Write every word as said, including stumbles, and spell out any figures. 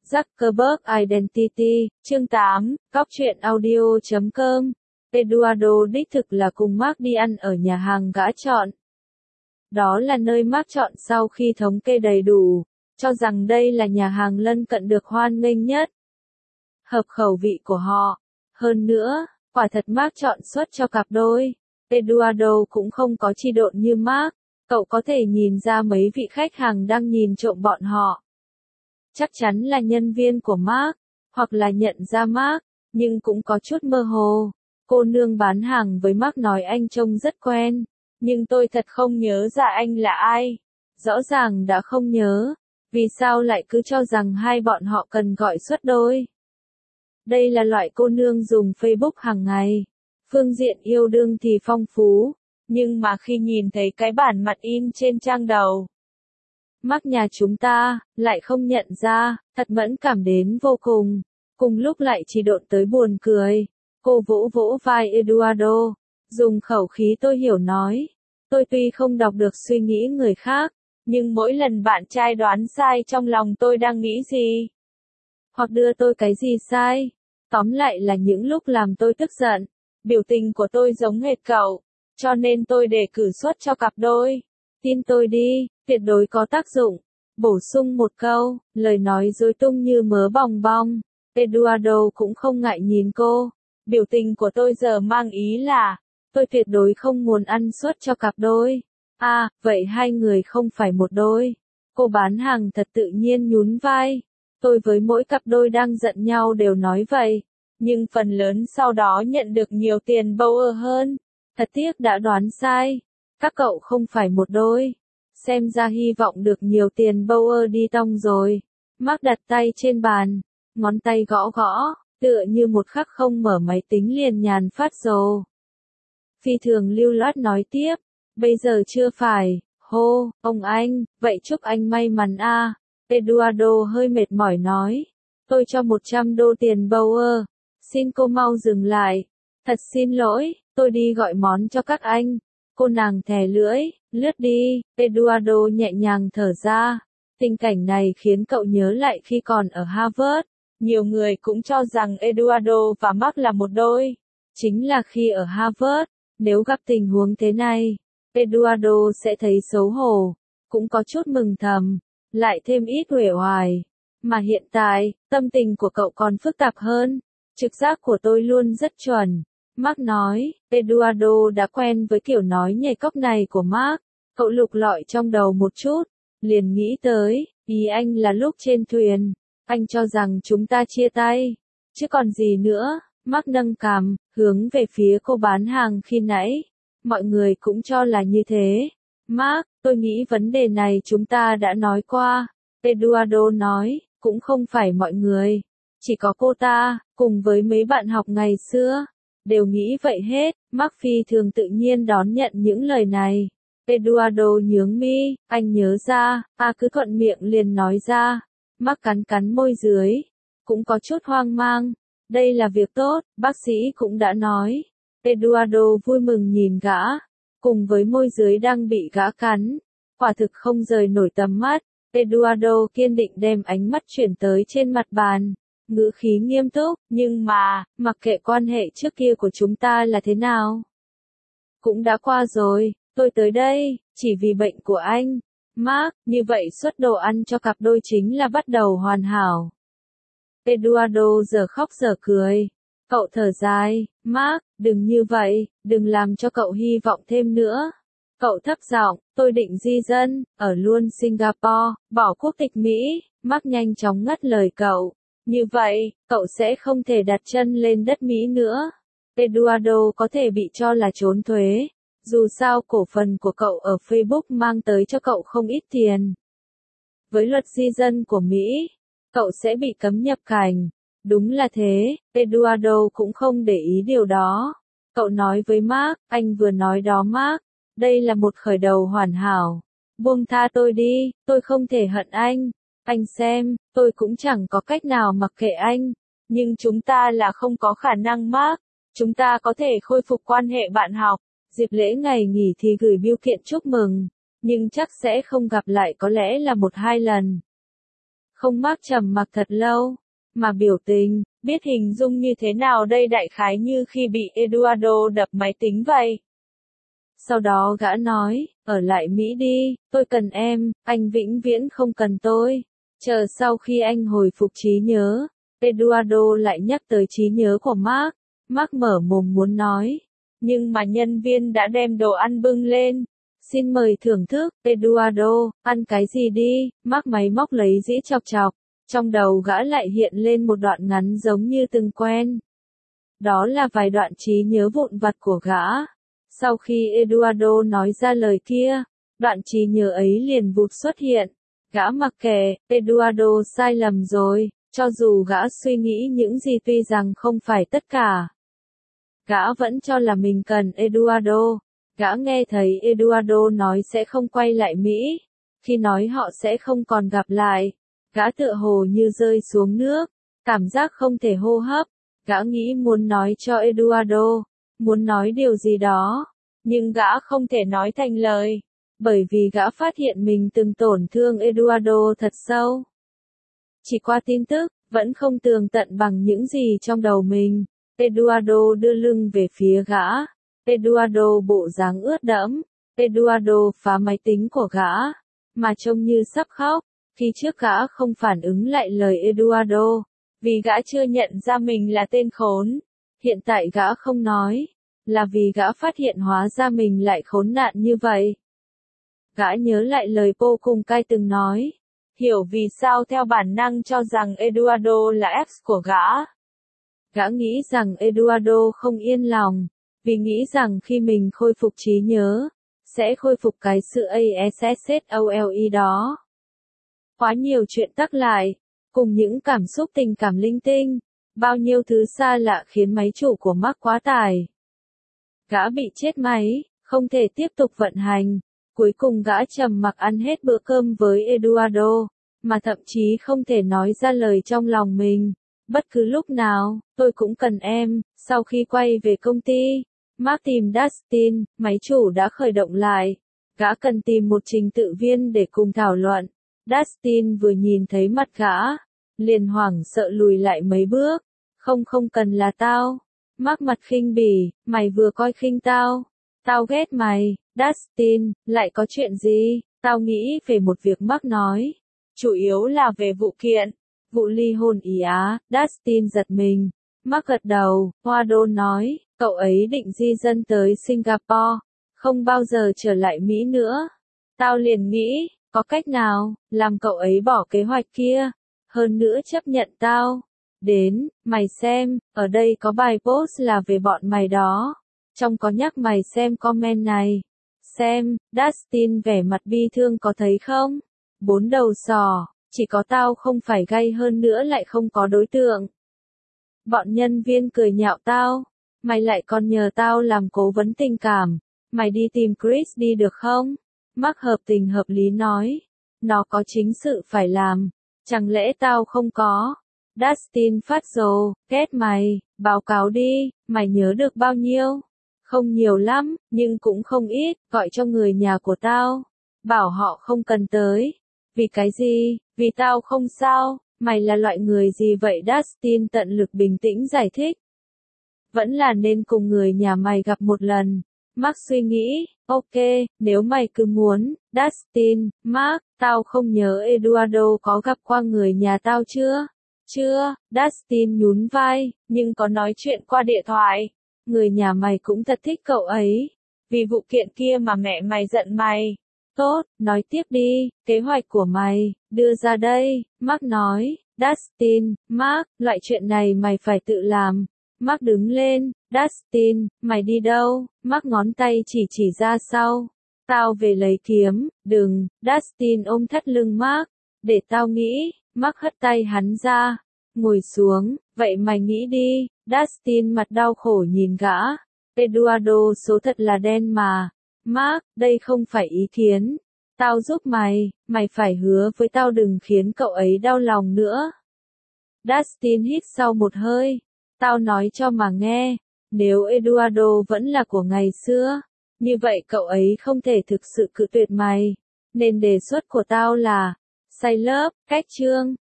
Zuckerberg Identity, chương tám, Cóc truyện audio chấm com. Eduardo đích thực là cùng Mark đi ăn ở nhà hàng gã chọn. Đó là nơi Mark chọn sau khi thống kê đầy đủ, cho rằng đây là nhà hàng lân cận được hoan nghênh nhất. Hợp khẩu vị của họ. Hơn nữa, quả thật Mark chọn xuất cho cặp đôi. Eduardo cũng không có chi độn như Mark, cậu có thể nhìn ra mấy vị khách hàng đang nhìn trộm bọn họ. Chắc chắn là nhân viên của Mark, hoặc là nhận ra Mark, nhưng cũng có chút mơ hồ. Cô nương bán hàng với Mark nói anh trông rất quen, nhưng tôi thật không nhớ ra anh là ai. Rõ ràng đã không nhớ, vì sao lại cứ cho rằng hai bọn họ cần gọi xuất đôi. Đây là loại cô nương dùng Facebook hàng ngày. Phương diện yêu đương thì phong phú, nhưng mà khi nhìn thấy cái bản mặt in trên trang đầu Mark nhà chúng ta, lại không nhận ra, thật mẫn cảm đến vô cùng. Cùng lúc lại chỉ độn tới buồn cười. Cô vỗ vỗ vai Eduardo, dùng khẩu khí tôi hiểu nói. Tôi tuy không đọc được suy nghĩ người khác, nhưng mỗi lần bạn trai đoán sai trong lòng tôi đang nghĩ gì, hoặc đưa tôi cái gì sai. Tóm lại là những lúc làm tôi tức giận, biểu tình của tôi giống hệt cậu, cho nên tôi đề cử xuất cho cặp đôi. Tin tôi đi, tuyệt đối có tác dụng. Bổ sung một câu, lời nói rối tung như mớ bòng bong. Eduardo cũng không ngại nhìn cô. Biểu tình của tôi giờ mang ý là, tôi tuyệt đối không muốn ăn suất cho cặp đôi. À, vậy hai người không phải một đôi. Cô bán hàng thật tự nhiên nhún vai. Tôi với mỗi cặp đôi đang giận nhau đều nói vậy. Nhưng phần lớn sau đó nhận được nhiều tiền Bower hơn. Thật tiếc đã đoán sai. Các cậu không phải một đôi. Xem ra hy vọng được nhiều tiền Bower đi tong rồi. Mark đặt tay trên bàn, ngón tay gõ gõ, tựa như một khắc không mở máy tính liền nhàn phát rồ. Phi thường lưu loát nói tiếp, bây giờ chưa phải, hô, ông anh, vậy chúc anh may mắn a. À. Eduardo hơi mệt mỏi nói, tôi cho một trăm đô tiền Bower, xin cô mau dừng lại. Thật xin lỗi, tôi đi gọi món cho các anh. Cô nàng thè lưỡi, lướt đi. Eduardo nhẹ nhàng thở ra. Tình cảnh này khiến cậu nhớ lại khi còn ở Harvard. Nhiều người cũng cho rằng Eduardo và Mark là một đôi. Chính là khi ở Harvard, nếu gặp tình huống thế này, Eduardo sẽ thấy xấu hổ, cũng có chút mừng thầm, lại thêm ít uể oải. Mà hiện tại, tâm tình của cậu còn phức tạp hơn. Trực giác của tôi luôn rất chuẩn. Mark nói, Eduardo đã quen với kiểu nói nhảy cóc này của Mark. Cậu lục lọi trong đầu một chút, liền nghĩ tới, ý anh là lúc trên thuyền, anh cho rằng chúng ta chia tay, chứ còn gì nữa. Mark nâng cằm, hướng về phía cô bán hàng khi nãy. Mọi người cũng cho là như thế. Mark, tôi nghĩ vấn đề này chúng ta đã nói qua. Eduardo nói, cũng không phải mọi người, chỉ có cô ta, cùng với mấy bạn học ngày xưa, đều nghĩ vậy hết. Mark phi thường tự nhiên đón nhận những lời này. Eduardo nhướng mi, anh nhớ ra, à cứ thuận miệng liền nói ra. Mark cắn cắn môi dưới, cũng có chút hoang mang. Đây là việc tốt, bác sĩ cũng đã nói. Eduardo vui mừng nhìn gã, cùng với môi dưới đang bị gã cắn. Quả thực không rời nổi tầm mắt. Eduardo kiên định đem ánh mắt chuyển tới trên mặt bàn. Ngữ khí nghiêm túc, nhưng mà, mặc kệ quan hệ trước kia của chúng ta là thế nào, cũng đã qua rồi, tôi tới đây, chỉ vì bệnh của anh. Mark, như vậy suất đồ ăn cho cặp đôi chính là bắt đầu hoàn hảo. Eduardo giờ khóc giờ cười. Cậu thở dài, Mark, đừng như vậy, đừng làm cho cậu hy vọng thêm nữa. Cậu thấp giọng, tôi định di dân, ở luôn Singapore, bỏ quốc tịch Mỹ. Mark nhanh chóng ngắt lời cậu. Như vậy, cậu sẽ không thể đặt chân lên đất Mỹ nữa. Eduardo có thể bị cho là trốn thuế. Dù sao cổ phần của cậu ở Facebook mang tới cho cậu không ít tiền. Với luật di dân của Mỹ, cậu sẽ bị cấm nhập cảnh. Đúng là thế, Eduardo cũng không để ý điều đó. Cậu nói với Mark, anh vừa nói đó Mark, đây là một khởi đầu hoàn hảo. Buông tha tôi đi, tôi không thể hận anh. Anh xem, tôi cũng chẳng có cách nào mặc kệ anh. Nhưng chúng ta là không có khả năng Mark. Chúng ta có thể khôi phục quan hệ bạn học. Dịp lễ ngày nghỉ thì gửi bưu kiện chúc mừng. Nhưng chắc sẽ không gặp lại, có lẽ là một hai lần. Không Mark trầm mặc thật lâu, mà biểu tình, biết hình dung như thế nào đây, đại khái như khi bị Eduardo đập máy tính vậy. Sau đó gã nói, ở lại Mỹ đi, tôi cần em, anh vĩnh viễn không cần tôi. Chờ sau khi anh hồi phục trí nhớ, Eduardo lại nhắc tới trí nhớ của Mark. Mark mở mồm muốn nói, nhưng mà nhân viên đã đem đồ ăn bưng lên. Xin mời thưởng thức, Eduardo, ăn cái gì đi, Mark máy móc lấy dĩ chọc chọc. Trong đầu gã lại hiện lên một đoạn ngắn giống như từng quen. Đó là vài đoạn trí nhớ vụn vặt của gã. Sau khi Eduardo nói ra lời kia, đoạn trí nhớ ấy liền vụt xuất hiện. Gã mặc kệ, Eduardo sai lầm rồi, cho dù gã suy nghĩ những gì tuy rằng không phải tất cả. Gã vẫn cho là mình cần Eduardo. Gã nghe thấy Eduardo nói sẽ không quay lại Mỹ. Khi nói họ sẽ không còn gặp lại, gã tựa hồ như rơi xuống nước, cảm giác không thể hô hấp. Gã nghĩ muốn nói cho Eduardo, muốn nói điều gì đó, nhưng gã không thể nói thành lời, bởi vì gã phát hiện mình từng tổn thương Eduardo thật sâu. Chỉ qua tin tức, vẫn không tường tận bằng những gì trong đầu mình. Eduardo đưa lưng về phía gã. Eduardo bộ dáng ướt đẫm. Eduardo phá máy tính của gã, mà trông như sắp khóc. Khi trước gã không phản ứng lại lời Eduardo, vì gã chưa nhận ra mình là tên khốn. Hiện tại gã không nói, là vì gã phát hiện hóa ra mình lại khốn nạn như vậy. Gã nhớ lại lời vô cùng cay từng nói, hiểu vì sao theo bản năng cho rằng Eduardo là ex của gã. Gã nghĩ rằng Eduardo không yên lòng, vì nghĩ rằng khi mình khôi phục trí nhớ, sẽ khôi phục cái sự ASSOLE đó. Quá nhiều chuyện tắc lại, cùng những cảm xúc tình cảm linh tinh, bao nhiêu thứ xa lạ khiến máy chủ của Mark quá tải. Gã bị chết máy, không thể tiếp tục vận hành. Cuối cùng gã trầm mặc ăn hết bữa cơm với Eduardo, mà thậm chí không thể nói ra lời trong lòng mình. Bất cứ lúc nào, tôi cũng cần em. Sau khi quay về công ty, Mark tìm Dustin, máy chủ đã khởi động lại. Gã cần tìm một trình tự viên để cùng thảo luận. Dustin vừa nhìn thấy mặt gã, liền hoảng sợ lùi lại mấy bước. Không không cần là tao. Mark mặt khinh bỉ, mày vừa coi khinh tao. Tao ghét mày. Dustin, lại có chuyện gì? Tao nghĩ về một việc Mark nói. Chủ yếu là về vụ kiện. Vụ ly hôn Ý Á. Dustin giật mình. Mark gật đầu. Wado nói, cậu ấy định di dân tới Singapore, không bao giờ trở lại Mỹ nữa. Tao liền nghĩ, có cách nào, làm cậu ấy bỏ kế hoạch kia. Hơn nữa chấp nhận tao. Đến, mày xem, ở đây có bài post là về bọn mày đó. Trong có nhắc mày xem comment này. Xem, Dustin vẻ mặt bi thương có thấy không? Bốn đầu sò, chỉ có tao không phải gay hơn nữa lại không có đối tượng. Bọn nhân viên cười nhạo tao. Mày lại còn nhờ tao làm cố vấn tình cảm. Mày đi tìm Chris đi được không? Mark hợp tình hợp lý nói. Nó có chính sự phải làm. Chẳng lẽ tao không có? Dustin phát rồ, ghét mày, báo cáo đi, mày nhớ được bao nhiêu? Không nhiều lắm, nhưng cũng không ít, gọi cho người nhà của tao. Bảo họ không cần tới. Vì cái gì? Vì tao không sao. Mày là loại người gì vậy? Dustin tận lực bình tĩnh giải thích. Vẫn là nên cùng người nhà mày gặp một lần. Mark suy nghĩ, ok, nếu mày cứ muốn. Dustin, Mark, tao không nhớ Eduardo có gặp qua người nhà tao chưa? Chưa, Dustin nhún vai, nhưng có nói chuyện qua điện thoại. Người nhà mày cũng thật thích cậu ấy. Vì vụ kiện kia mà mẹ mày giận mày. Tốt, nói tiếp đi, kế hoạch của mày, đưa ra đây. Mark nói, Dustin, Mark, loại chuyện này mày phải tự làm. Mark đứng lên, Dustin, mày đi đâu? Mark ngón tay chỉ chỉ ra sau. Tao về lấy kiếm, đừng. Dustin ôm thắt lưng Mark, để tao nghĩ. Mark hất tay hắn ra, ngồi xuống, vậy mày nghĩ đi. Dustin mặt đau khổ nhìn gã. Eduardo số thật là đen mà. Mark, đây không phải ý kiến. Tao giúp mày, mày phải hứa với tao đừng khiến cậu ấy đau lòng nữa. Dustin hít sau một hơi. Tao nói cho mà nghe, nếu Eduardo vẫn là của ngày xưa, như vậy cậu ấy không thể thực sự cự tuyệt mày. Nên đề xuất của tao là, say lớp, cách chương.